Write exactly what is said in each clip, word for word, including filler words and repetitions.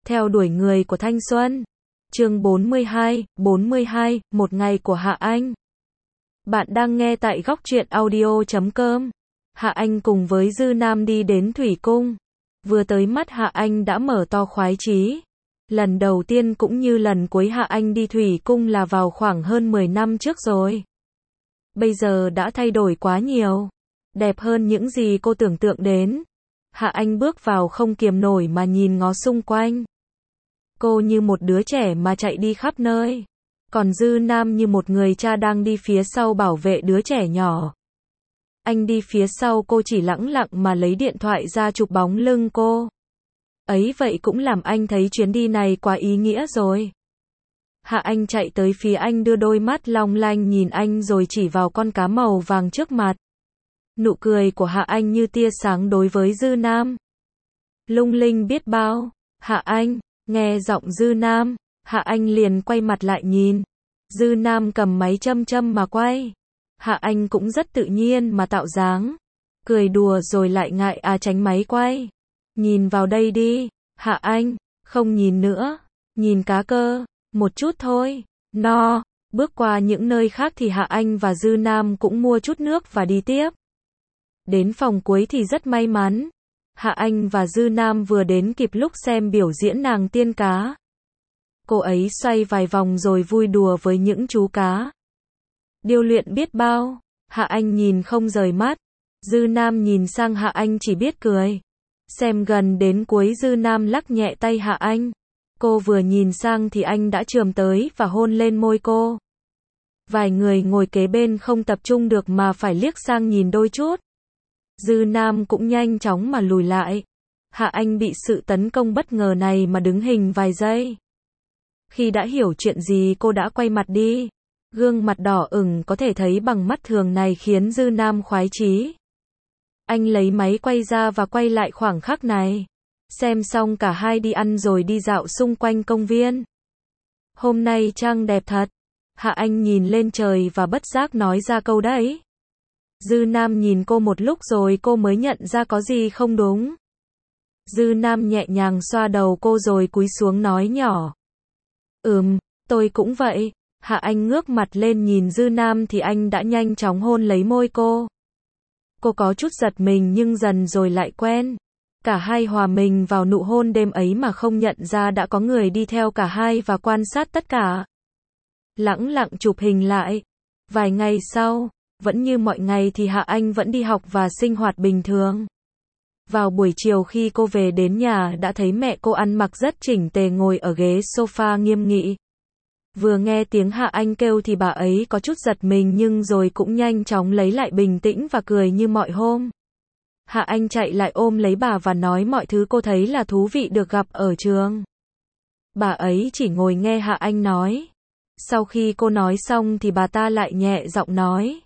Theo đuổi người của thanh xuân. Chương bốn mươi hai, bốn mươi hai, một ngày của Hạ Anh. Bạn đang nghe tại góc truyện audio chấm com. Hạ Anh cùng với Dư Nam đi đến Thủy Cung. Vừa tới mắt Hạ Anh đã mở to khoái chí. Lần đầu tiên cũng như lần cuối Hạ Anh đi Thủy Cung là vào khoảng hơn mười năm trước rồi. Bây giờ đã thay đổi quá nhiều. Đẹp hơn những gì cô tưởng tượng đến. Hạ Anh bước vào không kiềm nổi mà nhìn ngó xung quanh. Cô như một đứa trẻ mà chạy đi khắp nơi. Còn Dư Nam như một người cha đang đi phía sau bảo vệ đứa trẻ nhỏ. Anh đi phía sau cô chỉ lẳng lặng mà lấy điện thoại ra chụp bóng lưng cô. Ấy vậy cũng làm anh thấy chuyến đi này quá ý nghĩa rồi. Hạ Anh chạy tới phía anh đưa đôi mắt long lanh nhìn anh rồi chỉ vào con cá màu vàng trước mặt. Nụ cười của Hạ Anh như tia sáng đối với Dư Nam. Lung linh biết bao. Hạ Anh, nghe giọng Dư Nam, Hạ Anh liền quay mặt lại nhìn. Dư Nam cầm máy châm châm mà quay. Hạ Anh cũng rất tự nhiên mà tạo dáng. Cười đùa rồi lại ngại à tránh máy quay. Nhìn vào đây đi, Hạ Anh, không nhìn nữa, nhìn cá cơ, một chút thôi, no. Bước qua những nơi khác thì Hạ Anh và Dư Nam cũng mua chút nước và đi tiếp. Đến phòng cuối thì rất may mắn. Hạ Anh và Dư Nam vừa đến kịp lúc xem biểu diễn nàng tiên cá. Cô ấy xoay vài vòng rồi vui đùa với những chú cá. Điêu luyện biết bao. Hạ Anh nhìn không rời mắt. Dư Nam nhìn sang Hạ Anh chỉ biết cười. Xem gần đến cuối Dư Nam lắc nhẹ tay Hạ Anh. Cô vừa nhìn sang thì anh đã chườm tới và hôn lên môi cô. Vài người ngồi kế bên không tập trung được mà phải liếc sang nhìn đôi chút. Dư Nam cũng nhanh chóng mà lùi lại. Hạ Anh bị sự tấn công bất ngờ này mà đứng hình vài giây. Khi đã hiểu chuyện gì cô đã quay mặt đi. Gương mặt đỏ ửng có thể thấy bằng mắt thường này khiến Dư Nam khoái chí. Anh lấy máy quay ra và quay lại khoảng khắc này. Xem xong cả hai đi ăn rồi đi dạo xung quanh công viên. Hôm nay trăng đẹp thật. Hạ Anh nhìn lên trời và bất giác nói ra câu đấy. Dư Nam nhìn cô một lúc rồi cô mới nhận ra có gì không đúng. Dư Nam nhẹ nhàng xoa đầu cô rồi cúi xuống nói nhỏ. Ừm, tôi cũng vậy. Hạ Anh ngước mặt lên nhìn Dư Nam thì anh đã nhanh chóng hôn lấy môi cô. Cô có chút giật mình nhưng dần rồi lại quen. Cả hai hòa mình vào nụ hôn đêm ấy mà không nhận ra đã có người đi theo cả hai và quan sát tất cả. Lẳng lặng chụp hình lại. Vài ngày sau, vẫn như mọi ngày thì Hạ Anh vẫn đi học và sinh hoạt bình thường. Vào buổi chiều khi cô về đến nhà đã thấy mẹ cô ăn mặc rất chỉnh tề ngồi ở ghế sofa nghiêm nghị. Vừa nghe tiếng Hạ Anh kêu thì bà ấy có chút giật mình nhưng rồi cũng nhanh chóng lấy lại bình tĩnh và cười như mọi hôm. Hạ Anh chạy lại ôm lấy bà và nói mọi thứ cô thấy là thú vị được gặp ở trường. Bà ấy chỉ ngồi nghe Hạ Anh nói. Sau khi cô nói xong thì bà ta lại nhẹ giọng nói.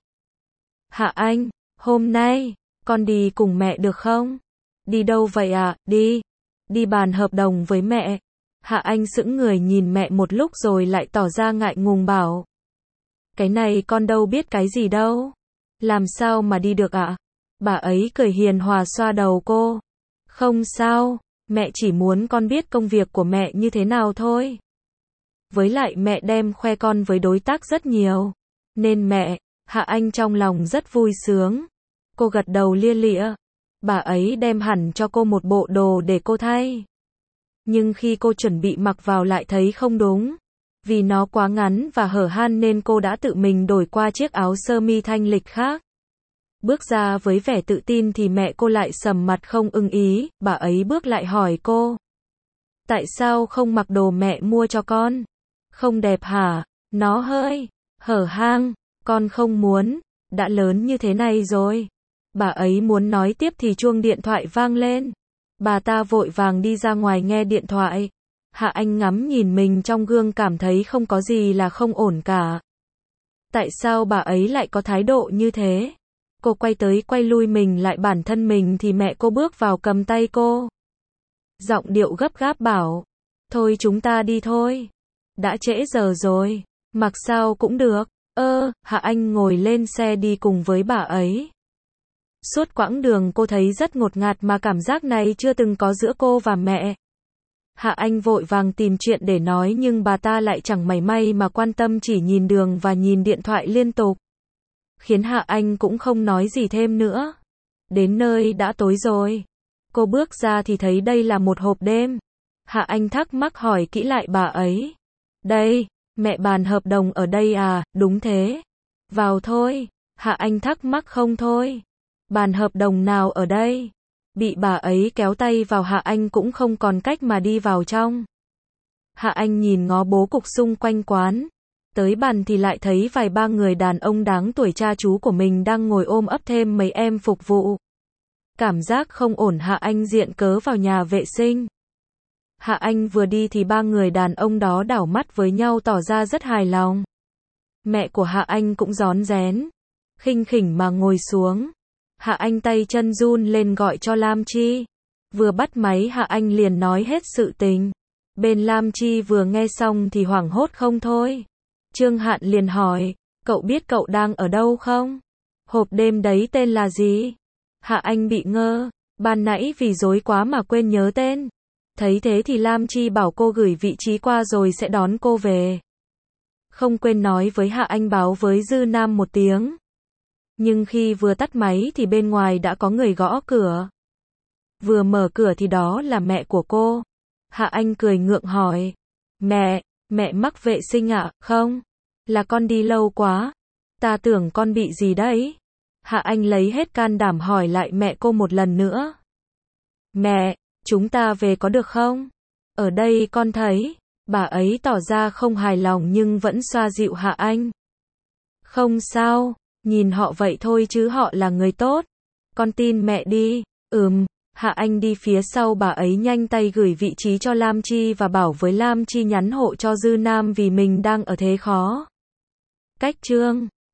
Hạ Anh, hôm nay, con đi cùng mẹ được không? Đi đâu vậy ạ? À? Đi. Đi bàn hợp đồng với mẹ. Hạ Anh sững người nhìn mẹ một lúc rồi lại tỏ ra ngại ngùng bảo. Cái này con đâu biết cái gì đâu. Làm sao mà đi được ạ? À? Bà ấy cười hiền hòa xoa đầu cô. Không sao, mẹ chỉ muốn con biết công việc của mẹ như thế nào thôi. Với lại mẹ đem khoe con với đối tác rất nhiều. Nên mẹ, Hạ Anh trong lòng rất vui sướng. Cô gật đầu lia lịa. Bà ấy đem hẳn cho cô một bộ đồ để cô thay. Nhưng khi cô chuẩn bị mặc vào lại thấy không đúng. Vì nó quá ngắn và hở han nên cô đã tự mình đổi qua chiếc áo sơ mi thanh lịch khác. Bước ra với vẻ tự tin thì mẹ cô lại sầm mặt không ưng ý. Bà ấy bước lại hỏi cô. Tại sao không mặc đồ mẹ mua cho con? Không đẹp hả? Nó hơi hở hang. Con không muốn. Đã lớn như thế này rồi. Bà ấy muốn nói tiếp thì chuông điện thoại vang lên. Bà ta vội vàng đi ra ngoài nghe điện thoại. Hạ Anh ngắm nhìn mình trong gương cảm thấy không có gì là không ổn cả. Tại sao bà ấy lại có thái độ như thế? Cô quay tới quay lui mình lại bản thân mình thì mẹ cô bước vào cầm tay cô. Giọng điệu gấp gáp bảo. Thôi chúng ta đi thôi. Đã trễ giờ rồi. Mặc sao cũng được. Ơ, Hạ Anh ngồi lên xe đi cùng với bà ấy. Suốt quãng đường cô thấy rất ngột ngạt mà cảm giác này chưa từng có giữa cô và mẹ. Hạ Anh vội vàng tìm chuyện để nói nhưng bà ta lại chẳng mảy may mà quan tâm, chỉ nhìn đường và nhìn điện thoại liên tục. Khiến Hạ Anh cũng không nói gì thêm nữa. Đến nơi đã tối rồi. Cô bước ra thì thấy đây là một hộp đêm. Hạ Anh thắc mắc hỏi kỹ lại bà ấy. Đây, mẹ bàn hợp đồng ở đây à? Đúng thế. Vào thôi. Hạ Anh thắc mắc không thôi. Bàn hợp đồng nào ở đây? Bị bà ấy kéo tay vào, Hạ Anh cũng không còn cách mà đi vào trong. Hạ Anh nhìn ngó bố cục xung quanh quán. Tới bàn thì lại thấy vài ba người đàn ông đáng tuổi cha chú của mình đang ngồi ôm ấp thêm mấy em phục vụ. Cảm giác không ổn, Hạ Anh diện cớ vào nhà vệ sinh. Hạ Anh vừa đi thì ba người đàn ông đó đảo mắt với nhau tỏ ra rất hài lòng. Mẹ của Hạ Anh cũng rón rén, khinh khỉnh mà ngồi xuống. Hạ Anh tay chân run lên gọi cho Lam Chi. Vừa bắt máy Hạ Anh liền nói hết sự tình. Bên Lam Chi vừa nghe xong thì hoảng hốt không thôi. Trương Hạn liền hỏi, cậu biết cậu đang ở đâu không? Hộp đêm đấy tên là gì? Hạ Anh bị ngơ, ban nãy vì rối quá mà quên nhớ tên. Thấy thế thì Lam Chi bảo cô gửi vị trí qua rồi sẽ đón cô về. Không quên nói với Hạ Anh báo với Dư Nam một tiếng. Nhưng khi vừa tắt máy thì bên ngoài đã có người gõ cửa. Vừa mở cửa thì đó là mẹ của cô. Hạ Anh cười ngượng hỏi, mẹ, mẹ mắc vệ sinh ạ? Không, là con đi lâu quá. Ta tưởng con bị gì đấy. Hạ Anh lấy hết can đảm hỏi lại mẹ cô một lần nữa. Mẹ, chúng ta về có được không? Ở đây con thấy, bà ấy tỏ ra không hài lòng nhưng vẫn xoa dịu Hạ Anh. Không sao, nhìn họ vậy thôi chứ họ là người tốt. Con tin mẹ đi. Ừm. Hạ Anh đi phía sau bà ấy, nhanh tay gửi vị trí cho Lam Chi và bảo với Lam Chi nhắn hộ cho Dư Nam vì mình đang ở thế khó. Cách chương